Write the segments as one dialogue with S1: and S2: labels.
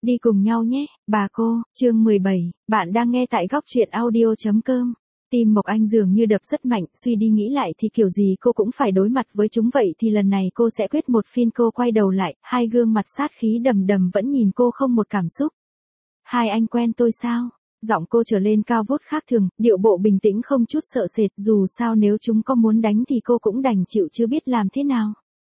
S1: Đi cùng nhau nhé, bà cô, chương 17, bạn đang nghe tại góc truyện audio.com. Tim Mộc Anh dường như đập rất mạnh, suy đi nghĩ lại thì kiểu gì cô cũng phải đối mặt với chúng vậy thì lần này cô sẽ quyết một phiên. Cô quay đầu lại, hai gương mặt sát khí đầm đầm vẫn nhìn cô không một cảm xúc. Hai anh quen tôi sao? Giọng cô trở lên cao vút khác thường, điệu bộ bình tĩnh không chút sợ sệt, dù sao nếu chúng có muốn đánh thì cô cũng đành chịu chứ biết làm thế nào.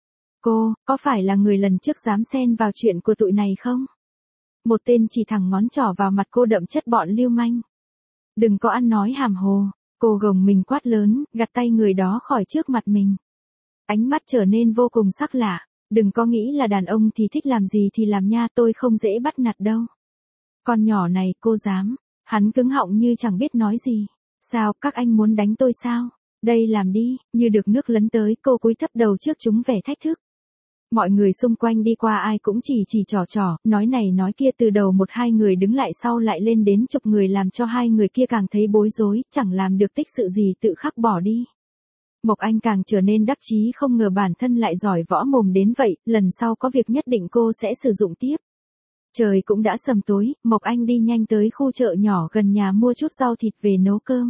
S1: Cô, có phải là người lần trước dám xen vào chuyện của tụi này không? Một tên chỉ thẳng ngón trỏ vào mặt cô đậm chất bọn lưu manh. Đừng có ăn nói hàm hồ, cô gồng mình quát lớn, gạt tay người đó khỏi trước mặt mình. Ánh mắt trở nên vô cùng sắc lạ, đừng có nghĩ là đàn ông thì thích làm gì thì làm nha, tôi không dễ bắt nạt đâu. Con nhỏ này, cô dám, hắn cứng họng như chẳng biết nói gì. Sao, các anh muốn đánh tôi sao? Đây làm đi, như được nước lấn tới, cô cúi thấp đầu trước chúng vẻ thách thức. Mọi người xung quanh đi qua ai cũng chỉ trò, nói này nói kia, từ đầu một hai người đứng lại sau lại lên đến chục người làm cho hai người kia càng thấy bối rối, chẳng làm được tích sự gì tự khắc bỏ đi. Mộc Anh càng trở nên đắc chí, không ngờ bản thân lại giỏi võ mồm đến vậy, lần sau có việc nhất định cô sẽ sử dụng tiếp. Trời cũng đã sầm tối, Mộc Anh đi nhanh tới khu chợ nhỏ gần nhà mua chút rau thịt về nấu cơm.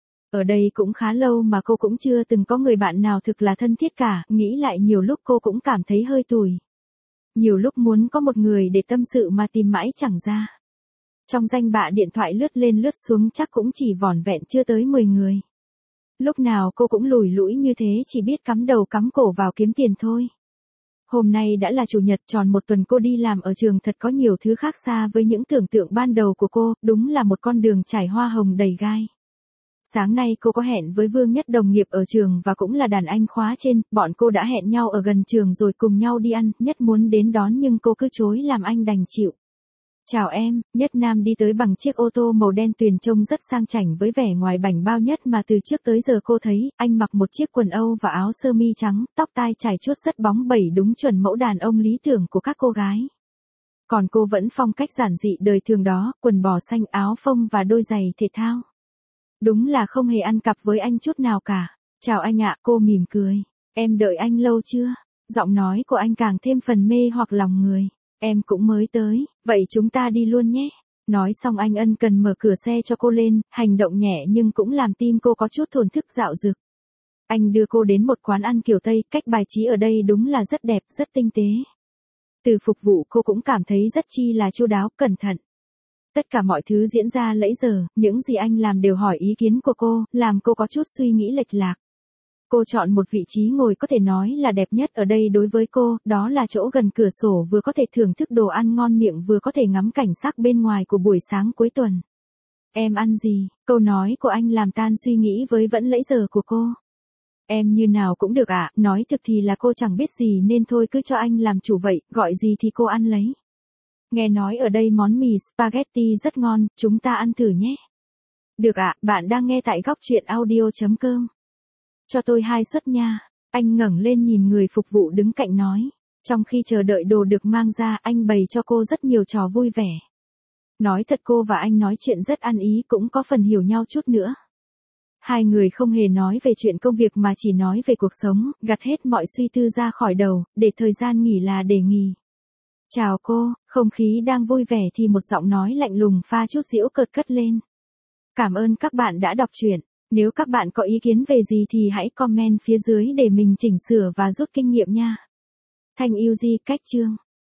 S1: Ở đây cũng khá lâu mà cô cũng chưa từng có người bạn nào thực là thân thiết cả, nghĩ lại nhiều lúc cô cũng cảm thấy hơi tủi. Nhiều lúc muốn có một người để tâm sự mà tìm mãi chẳng ra. Trong danh bạ điện thoại lướt lên lướt xuống chắc cũng chỉ vỏn vẹn chưa tới 10 người. Lúc nào cô cũng lủi lũi như thế, chỉ biết cắm đầu cắm cổ vào kiếm tiền thôi. Hôm nay đã là chủ nhật, tròn một tuần cô đi làm ở trường, thật có nhiều thứ khác xa với những tưởng tượng ban đầu của cô, đúng là một con đường trải hoa hồng đầy gai. Sáng nay cô có hẹn với Vương Nhất, đồng nghiệp ở trường và cũng là đàn anh khóa trên, bọn cô đã hẹn nhau ở gần trường rồi cùng nhau đi ăn, Nhất muốn đến đón nhưng cô cứ chối làm anh đành chịu. Chào em, Nhất Nam đi tới bằng chiếc ô tô màu đen tuyền trông rất sang chảnh với vẻ ngoài bảnh bao nhất mà từ trước tới giờ cô thấy. Anh mặc một chiếc quần Âu và áo sơ mi trắng, tóc tai chải chuốt rất bóng bẩy, đúng chuẩn mẫu đàn ông lý tưởng của các cô gái. Còn cô vẫn phong cách giản dị đời thường đó, quần bò xanh, áo phông và đôi giày thể thao. Đúng là không hề ăn cặp với anh chút nào cả. Chào anh ạ, cô mỉm cười. Em đợi anh lâu chưa? Giọng nói của anh càng thêm phần mê hoặc lòng người. Em cũng mới tới, vậy chúng ta đi luôn nhé. Nói xong anh ân cần mở cửa xe cho cô lên, hành động nhẹ nhưng cũng làm tim cô có chút thổn thức dạo dực. Anh đưa cô đến một quán ăn kiểu Tây, cách bài trí ở đây đúng là rất đẹp, rất tinh tế. Từ phục vụ cô cũng cảm thấy rất chi là chu đáo, cẩn thận. Tất cả mọi thứ diễn ra lẫy giờ, những gì anh làm đều hỏi ý kiến của cô, làm cô có chút suy nghĩ lệch lạc. Cô chọn một vị trí ngồi có thể nói là đẹp nhất ở đây đối với cô, đó là chỗ gần cửa sổ, vừa có thể thưởng thức đồ ăn ngon miệng vừa có thể ngắm cảnh sắc bên ngoài của buổi sáng cuối tuần. Em ăn gì? Câu nói của anh làm tan suy nghĩ với vẫn lẫy giờ của cô. Em như nào cũng được ạ, nói thực thì là cô chẳng biết gì nên thôi cứ cho anh làm chủ vậy, gọi gì thì cô ăn lấy. Nghe nói ở đây món mì spaghetti rất ngon, chúng ta ăn thử nhé. Được ạ, bạn đang nghe tại góc truyện audio.com. Cho tôi 2 suất nha. Anh ngẩng lên nhìn người phục vụ đứng cạnh nói. Trong khi chờ đợi đồ được mang ra, anh bày cho cô rất nhiều trò vui vẻ. Nói thật cô và anh nói chuyện rất ăn ý, cũng có phần hiểu nhau chút nữa. Hai người không hề nói về chuyện công việc mà chỉ nói về cuộc sống, gạt hết mọi suy tư ra khỏi đầu, để thời gian nghỉ là để nghỉ. Chào cô, không khí đang vui vẻ thì một giọng nói lạnh lùng pha chút giễu cợt cất lên. Cảm ơn các bạn đã đọc truyện. Nếu các bạn có ý kiến về gì thì hãy comment phía dưới để mình chỉnh sửa và rút kinh nghiệm nha. Thanh yêu di cách chương.